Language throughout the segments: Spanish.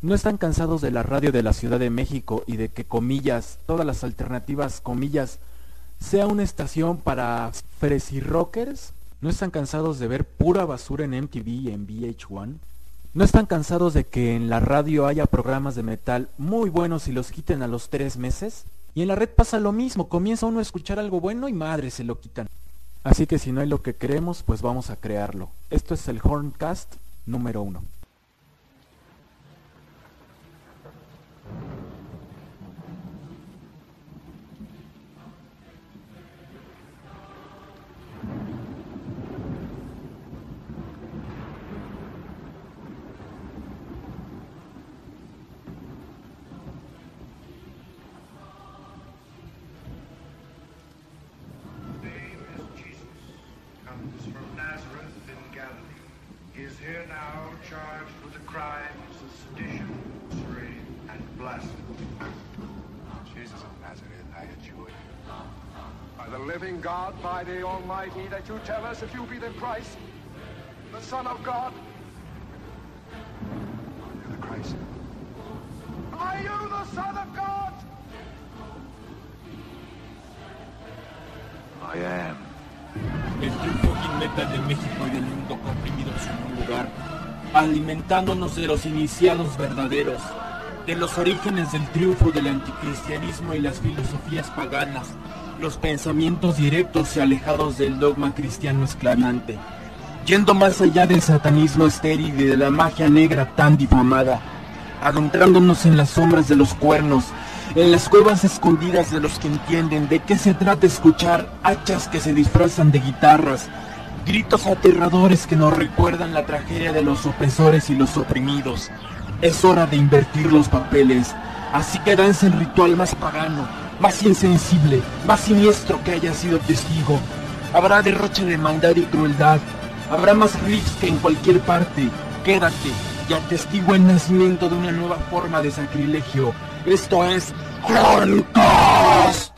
¿No están cansados de la radio de la Ciudad de México y de que, comillas, todas las alternativas, comillas, sea una estación para fresi rockers? ¿No están cansados de ver pura basura en MTV y en VH1? ¿No están cansados de que en la radio haya programas de metal muy buenos y los quiten a los 3 meses? Y en la red pasa lo mismo, comienza uno a escuchar algo bueno y madre se lo quitan. Así que si no hay lo que queremos, pues vamos a crearlo. Esto es el Horncast número 1. Here now charged with the crimes of sedition, sorcery, and blasphemy. Jesus of Nazareth, I adjure you. By the living God, by the Almighty, that you tell us if you be the Christ, the Son of God. You're the Christ. Are you the Son of God? I am. El triunfo heavy metal de México y del mundo comprimidos en un lugar, alimentándonos de los iniciados verdaderos, de los orígenes del triunfo del anticristianismo y las filosofías paganas, los pensamientos directos y alejados del dogma cristiano esclavante, yendo más allá del satanismo estéril y de la magia negra tan difamada, adentrándonos en las sombras de los cuernos, en las cuevas escondidas de los que entienden de qué se trata escuchar hachas que se disfrazan de guitarras, gritos aterradores que nos recuerdan la tragedia de los opresores y los oprimidos. Es hora de invertir los papeles, así que danza el ritual más pagano, más insensible, más siniestro que haya sido testigo. Habrá derroche de maldad y crueldad, habrá más riffs que en cualquier parte. Quédate y atestigua el nacimiento de una nueva forma de sacrilegio. Esto es Horncast.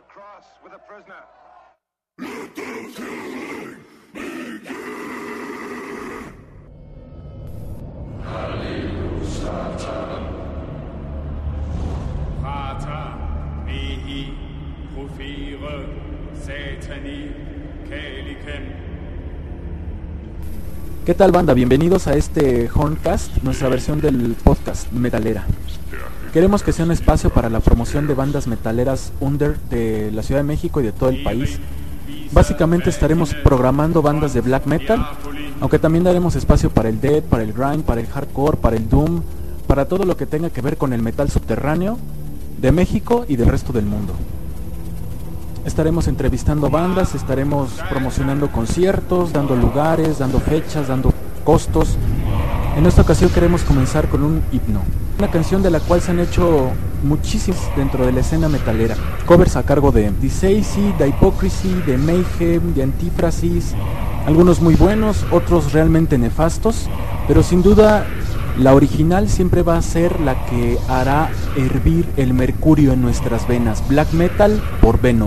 Pater, mihi, profere, satani, calicem. ¿Qué tal, banda? Bienvenidos a este Horncast, nuestra versión del podcast metalera. Queremos que sea un espacio para la promoción de bandas metaleras under de la Ciudad de México y de todo el país. Básicamente estaremos programando bandas de black metal, aunque también daremos espacio para el death, para el grind, para el hardcore, para el doom, para todo lo que tenga que ver con el metal subterráneo de México y del resto del mundo. Estaremos entrevistando bandas, estaremos promocionando conciertos, dando lugares, dando fechas, dando costos. En esta ocasión queremos comenzar con un himno, una canción de la cual se han hecho muchísimos dentro de la escena metalera. Covers a cargo de Disacy, de Hypocrisy, de Mayhem, de Antífrasis, algunos muy buenos, otros realmente nefastos, pero sin duda la original siempre va a ser la que hará hervir el mercurio en nuestras venas. Black Metal por Venom.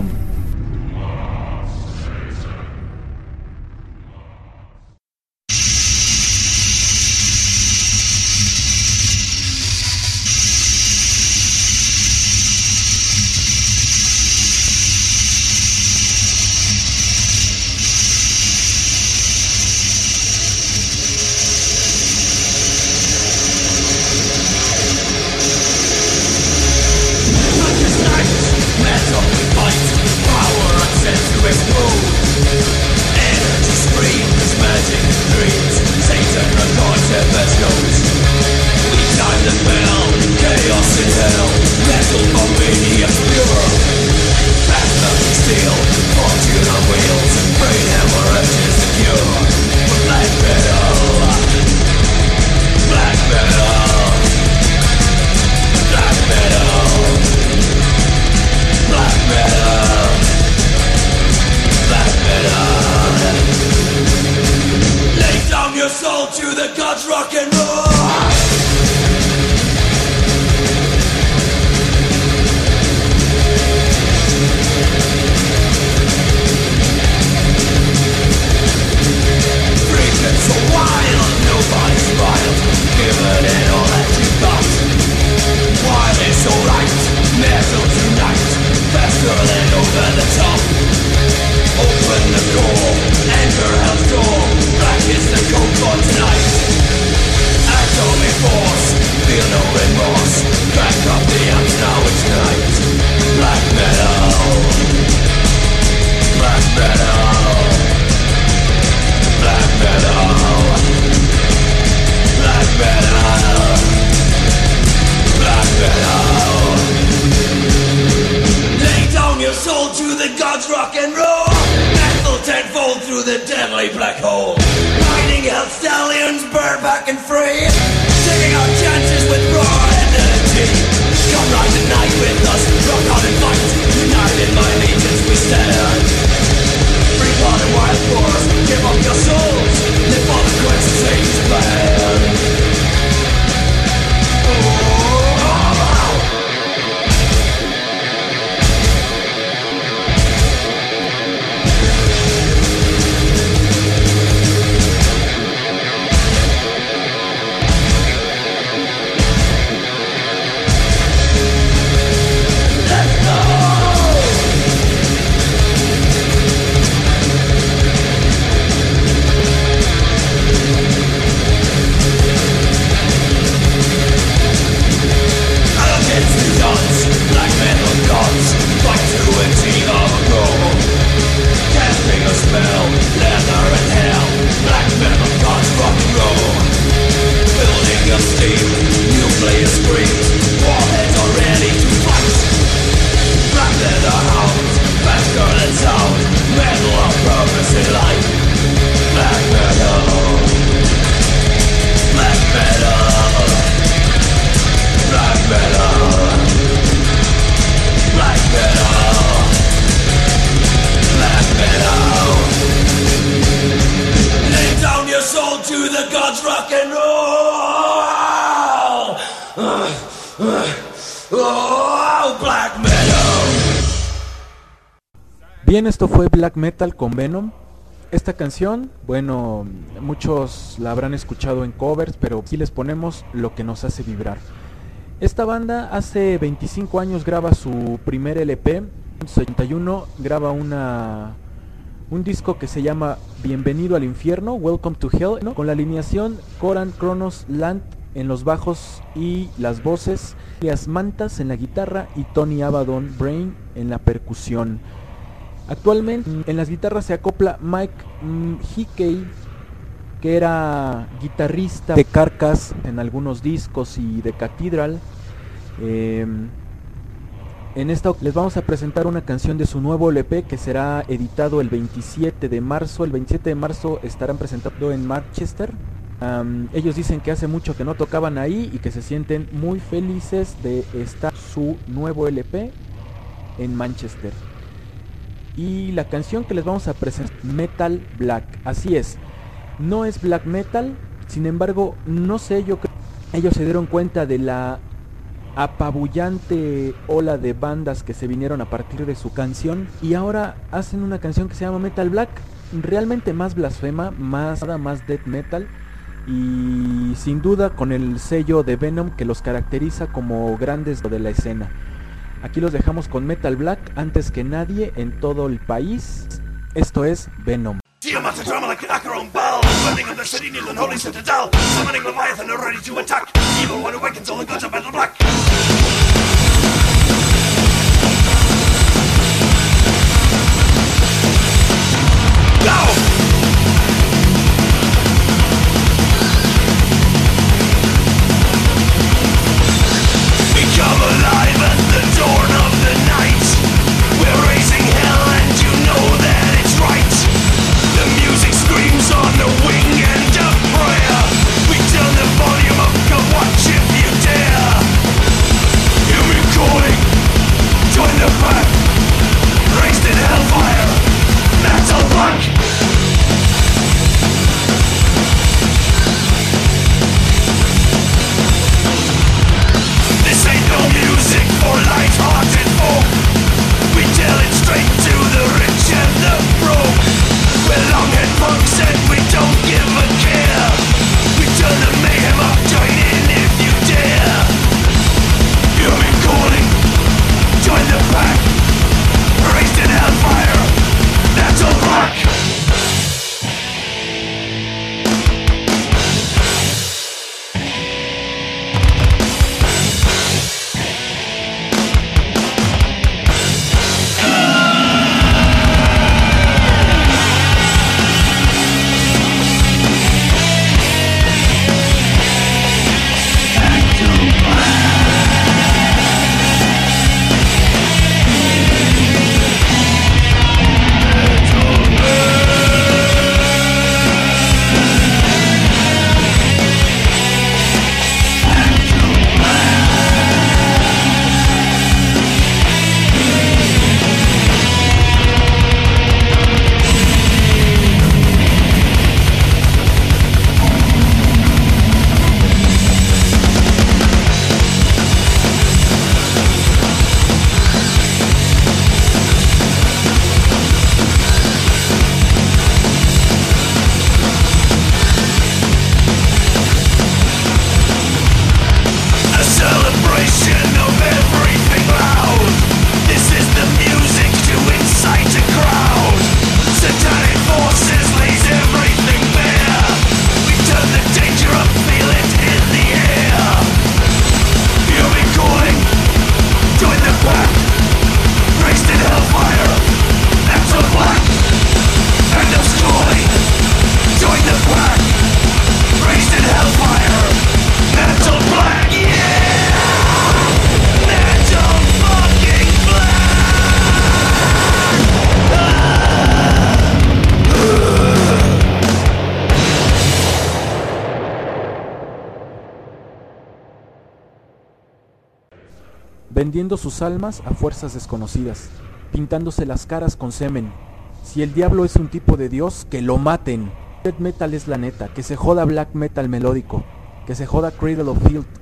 Black metal. Bien, esto fue Black Metal con Venom. Esta canción, bueno, muchos la habrán escuchado en covers, pero aquí les ponemos lo que nos hace vibrar. Esta banda hace 25 años graba su primer LP, en 71 graba un disco que se llama Bienvenido al Infierno, Welcome to Hell, ¿no? Con la alineación Coran Kronos Land en los bajos y las voces, Elias Mantas en la guitarra y Tony Abaddon Brain en la percusión. Actualmente en las guitarras se acopla Mike Hickey, que era guitarrista de Carcass en algunos discos y de Cathedral. En esta les vamos a presentar una canción de su nuevo LP que será editado el 27 de marzo. El 27 de marzo estarán presentando en Manchester. Ellos dicen que hace mucho que no tocaban ahí y que se sienten muy felices de estar su nuevo LP en Manchester. Y la canción que les vamos a presentar, Metal Black. Así es, no es black metal, sin embargo, no sé, yo creo que ellos se dieron cuenta de la apabullante ola de bandas que se vinieron a partir de su canción y ahora hacen una canción que se llama Metal Black, realmente más blasfema, más death metal y sin duda con el sello de Venom que los caracteriza como grandes de la escena. Aquí los dejamos con Metal Black antes que nadie en todo el país. Esto es Venom. Tiamat drama like an Acheron bell, burning on the city near the holy citadel, summoning Leviathan are ready to attack. Evil one awakens all the gods of Metal Black. Go! Come alive at the dawn of the night. We're raising hell and you know that it's right. The music screams on the wing and a prayer. We turn the volume up, come watch if you dare. Hear me calling, join the pack. Raised in hellfire, Metal Black. No music for light-hearted folk. We tell it straight to the rich and the broke. We're long-head punks and we don't give a care. We turn the mayhem up, join in if you dare. Hear me calling, join the pack. Raised in hellfire, Metal Black. vendiendo sus almas a fuerzas desconocidas, pintándose las caras con semen. Si el diablo es un tipo de dios, que lo maten. Death metal es la neta, que se joda black metal melódico, que se joda Cradle of Filth,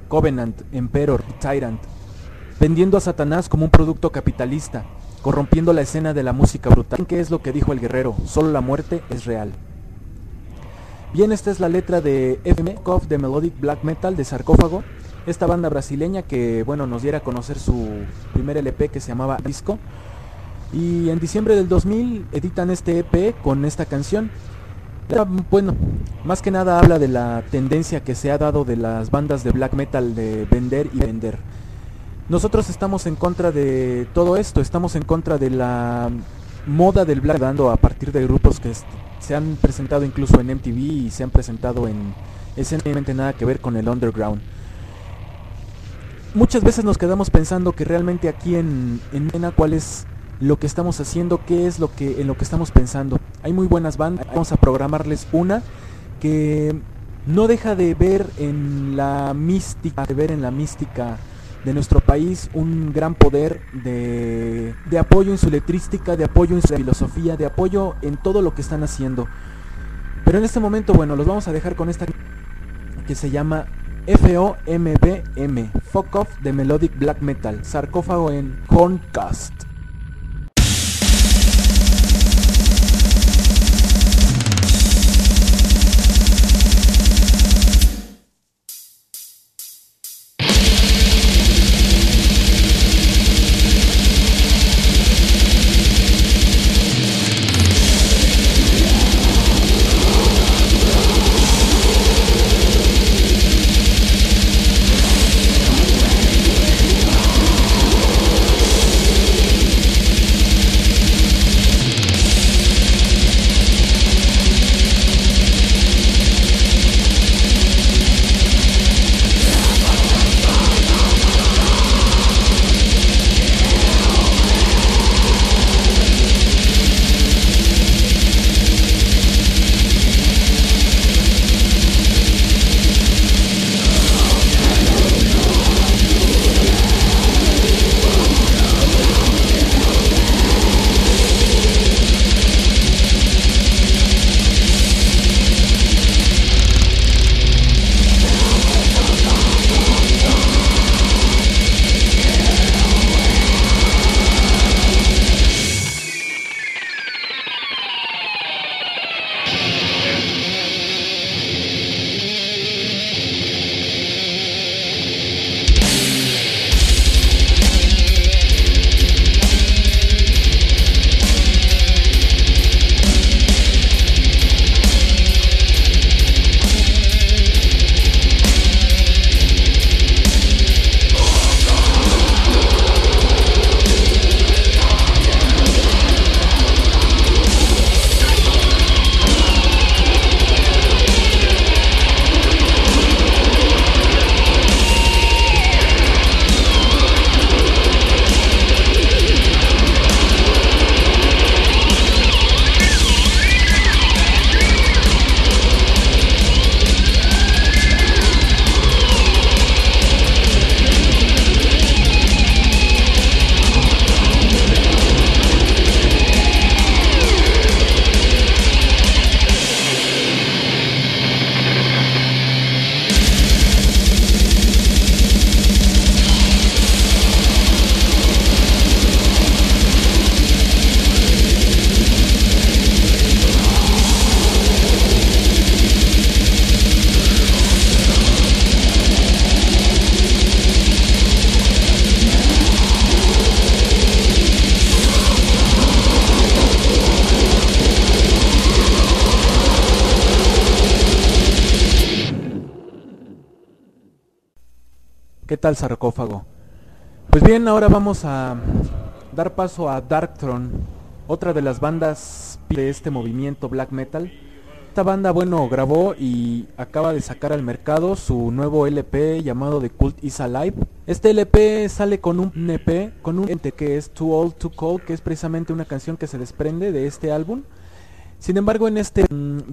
Covenant, Emperor, Tyrant, vendiendo a Satanás como un producto capitalista, corrompiendo la escena de la música brutal. ¿Qué es lo que dijo el guerrero? Solo la muerte es real. Bien, esta es la letra de FM, of the Melodic Black Metal de Sarcófago, esta banda brasileña que, bueno, nos diera a conocer su primer LP que se llamaba Disco. Y en diciembre del 2000 editan este EP con esta canción. Bueno, más que nada habla de la tendencia que se ha dado de las bandas de black metal de vender y vender. Nosotros estamos en contra de todo esto, estamos en contra de la moda del black dando a partir de grupos que se han presentado incluso en MTV y se han presentado en esencialmente nada que ver con el underground. Muchas veces nos quedamos pensando que realmente aquí en Mena cuál es lo que estamos haciendo, qué es en lo que estamos pensando. Hay muy buenas bandas, vamos a programarles una que no deja de ver en la mística, de nuestro país un gran poder de apoyo en su letrística, de apoyo en su filosofía, de apoyo en todo lo que están haciendo. Pero en este momento, bueno, los vamos a dejar con esta que se llama FOMBM, Fuck Off de Melodic Black Metal, Sarcófago en Horncast. ¿Qué tal, Sarcófago? Pues bien, ahora vamos a dar paso a Darkthrone, otra de las bandas de este movimiento black metal. Esta banda, bueno, grabó y acaba de sacar al mercado su nuevo LP llamado The Cult Is Alive. Este LP sale con un EP, con un ente que es Too Old To Call, que es precisamente una canción que se desprende de este álbum. Sin embargo, en este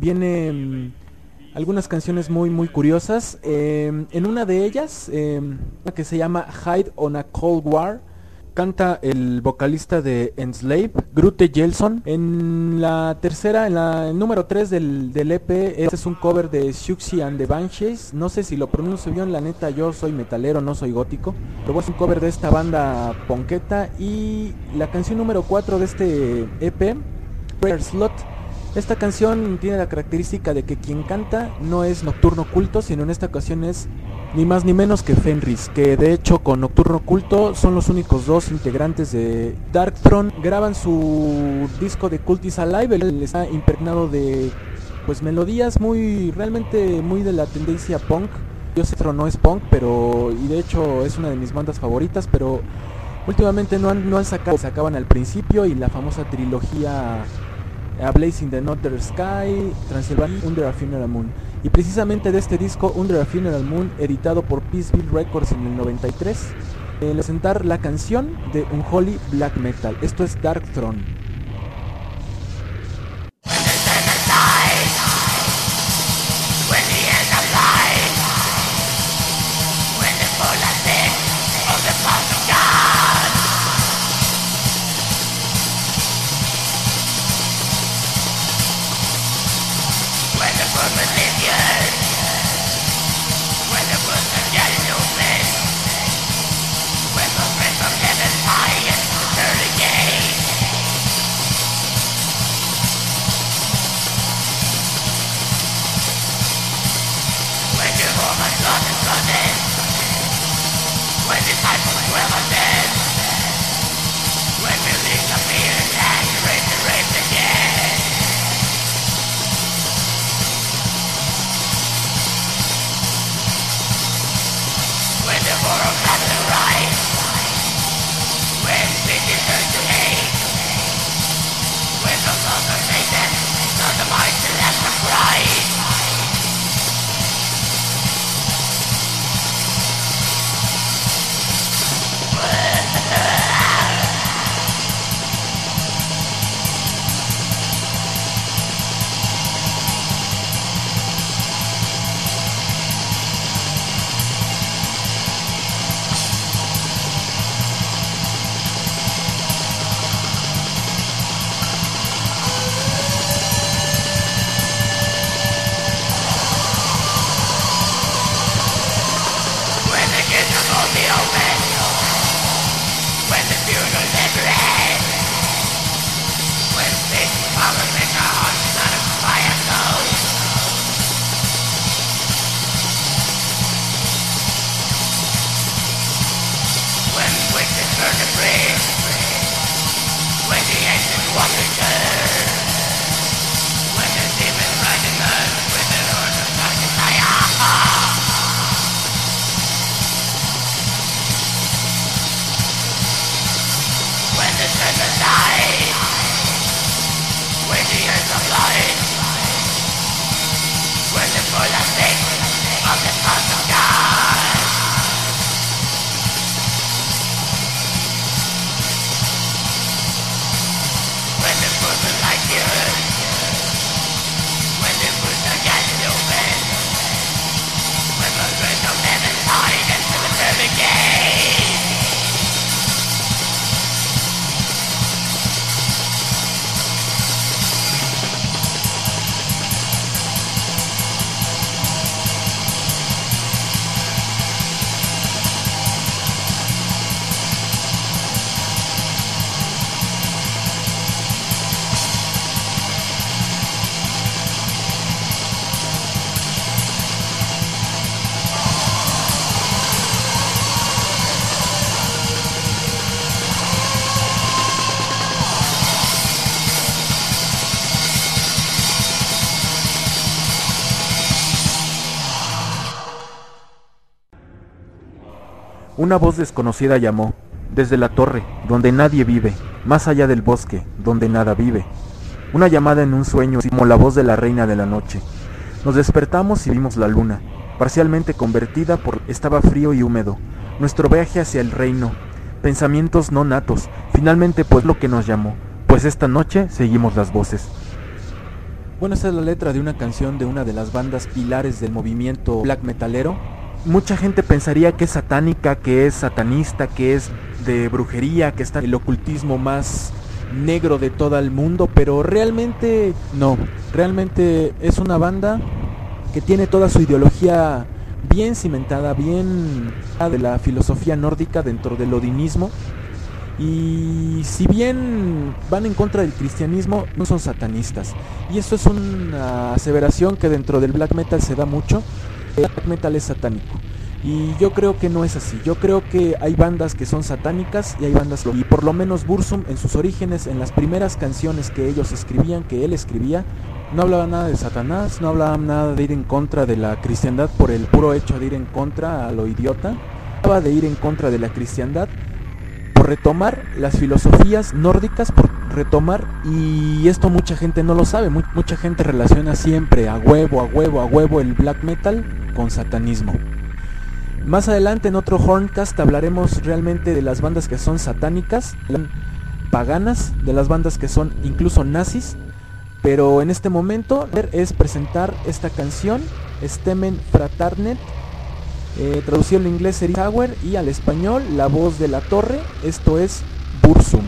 viene algunas canciones muy curiosas. En una de ellas, que se llama Hide on a Cold War, canta el vocalista de Enslaved, Grute Jelson. En el número 3 del EP, este es un cover de Siouxsie and the Banshees. No sé si lo pronuncio bien, la neta, yo soy metalero, no soy gótico. Pero bueno, es un cover de esta banda ponqueta. Y la canción número 4 de este EP, Prayer Slot. Esta canción tiene la característica de que quien canta no es Nocturno Culto, sino en esta ocasión es ni más ni menos que Fenris, que de hecho con Nocturno Culto son los únicos dos integrantes de Darkthrone. Graban su disco de Cult is Alive, él está impregnado de pues melodías realmente muy de la tendencia punk. Yo sé que no es punk, y de hecho es una de mis bandas favoritas, pero últimamente no han sacado, se acaban al principio, y la famosa trilogía A Blaze in the Northern Sky, Transylvania, Under a Funeral Moon. Y precisamente de este disco, Under a Funeral Moon, editado por Peaceville Records en el 93, presentar la canción de Unholy Black Metal. Esto es Darkthrone. Una voz desconocida llamó, desde la torre, donde nadie vive, más allá del bosque, donde nada vive. Una llamada en un sueño, como la voz de la reina de la noche. Nos despertamos y vimos la luna, parcialmente convertida estaba frío y húmedo. Nuestro viaje hacia el reino, pensamientos no natos, finalmente pues lo que nos llamó, pues esta noche seguimos las voces. Bueno, esta es la letra de una canción de una de las bandas pilares del movimiento black metalero. Mucha gente pensaría que es satánica, que es satanista, que es de brujería, que está el ocultismo más negro de todo el mundo, pero realmente no, realmente es una banda que tiene toda su ideología bien cimentada, bien de la filosofía nórdica dentro del odinismo. Y si bien van en contra del cristianismo, no son satanistas. Y esto es una aseveración que dentro del black metal se da mucho. El black metal es satánico. Y yo creo que no es así. Yo creo que hay bandas que son satánicas y hay bandas... Y por lo menos Burzum en sus orígenes, en las primeras canciones que ellos escribían, que él escribía, no hablaba nada de Satanás, no hablaba nada de ir en contra de la cristiandad por el puro hecho de ir en contra a lo idiota. Hablaba de ir en contra de la cristiandad por retomar las filosofías nórdicas, por retomar, y esto mucha gente no lo sabe, mucha gente relaciona siempre a huevo el black metal con satanismo. Más adelante en otro Horncast hablaremos realmente de las bandas que son satánicas, paganas, de las bandas que son incluso nazis, pero en este momento es presentar esta canción, Stemmen Fratarnet, traducido al inglés sería Tower, y al español La Voz de la Torre. Esto es Burzum.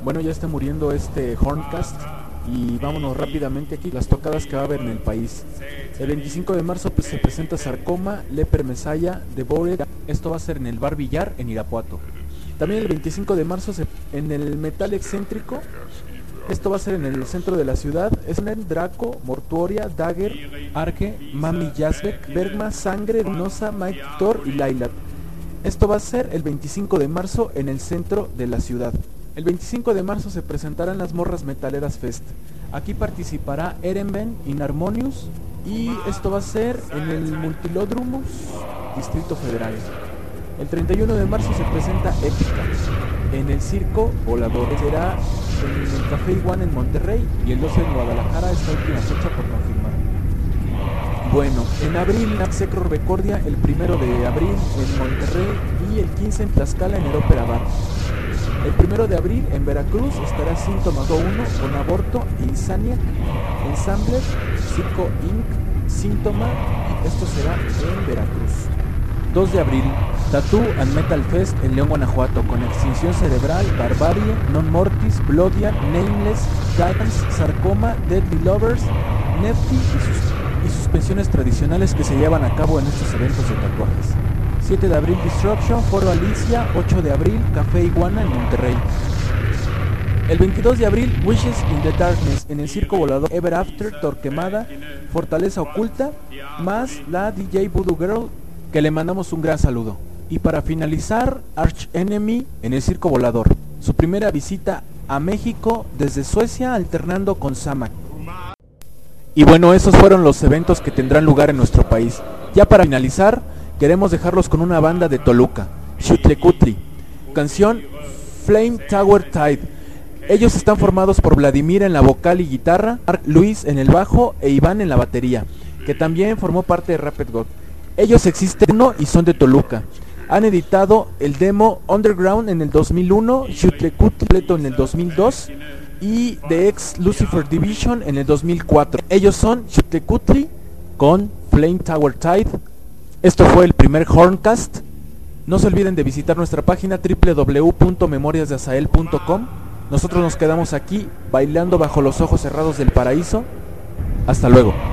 Bueno, ya está muriendo este Horncast y vámonos rápidamente aquí las tocadas que va a haber en el país. El 25 de marzo pues, se presenta Sarcoma, Leper Messiah, Devoured. Esto va a ser en el Bar Villar en Irapuato. También el 25 de marzo en el Metal Excéntrico. Esto va a ser en el centro de la ciudad. Es en Draco, Mortuoria, Dagger, Arge, Mami Yazbek, Bergma, Sangre, Dinosa, Mike Thor y Lailat. Esto va a ser el 25 de marzo en el centro de la ciudad. El 25 de marzo se presentarán las Morras Metaleras Fest. Aquí participará Erenben, Inharmonious, y esto va a ser en el Multilodrumus, Distrito Federal. El 31 de marzo se presenta Épica en el Circo Volador. Será en el Café Iguana en Monterrey y el 12 en Guadalajara, esta última fecha por confirmar. Bueno, en abril, Secro Recordia, el 1 de abril en Monterrey y el 15 en Tlaxcala en el Ópera Bar. El 1 de abril en Veracruz estará Síntomas 1 con Aborto, Insaniac, Ensemble, Circo Inc., Síntoma, y esto será en Veracruz. 2 de abril, Tattoo and Metal Fest en León, Guanajuato, con Extinción Cerebral, Barbarie, Non Mortis, Bloodia, Nameless, Guidance, Sarcoma, Deadly Lovers, Nefty y sus pensiones tradicionales que se llevan a cabo en estos eventos de tatuajes. 7 de abril, Disruption, Foro Alicia. 8 de abril, Café Iguana en Monterrey. El 22 de abril, Wishes in the Darkness en el Circo Volador, Ever After, Torquemada, Fortaleza Oculta, más la DJ Voodoo Girl, que le mandamos un gran saludo. Y para finalizar, Arch Enemy en el Circo Volador, su primera visita a México desde Suecia, alternando con Samak. Y bueno, esos fueron los eventos que tendrán lugar en nuestro país. Ya para finalizar, queremos dejarlos con una banda de Toluca, Xutlecutli, canción Flame Tower Tide. Ellos están formados por Vladimir en la vocal y guitarra, Luis en el bajo e Iván en la batería, que también formó parte de Rapid God. Ellos existen y son de Toluca. Han editado el demo Underground en el 2001, Xutlecutli completo en el 2002 y The Ex Lucifer Division en el 2004. Ellos son Xutlecutli con Flame Tower Tide. Esto fue el primer Horncast. No se olviden de visitar nuestra página www.memoriasdeazael.com. Nosotros nos quedamos aquí bailando bajo los ojos cerrados del paraíso. Hasta luego.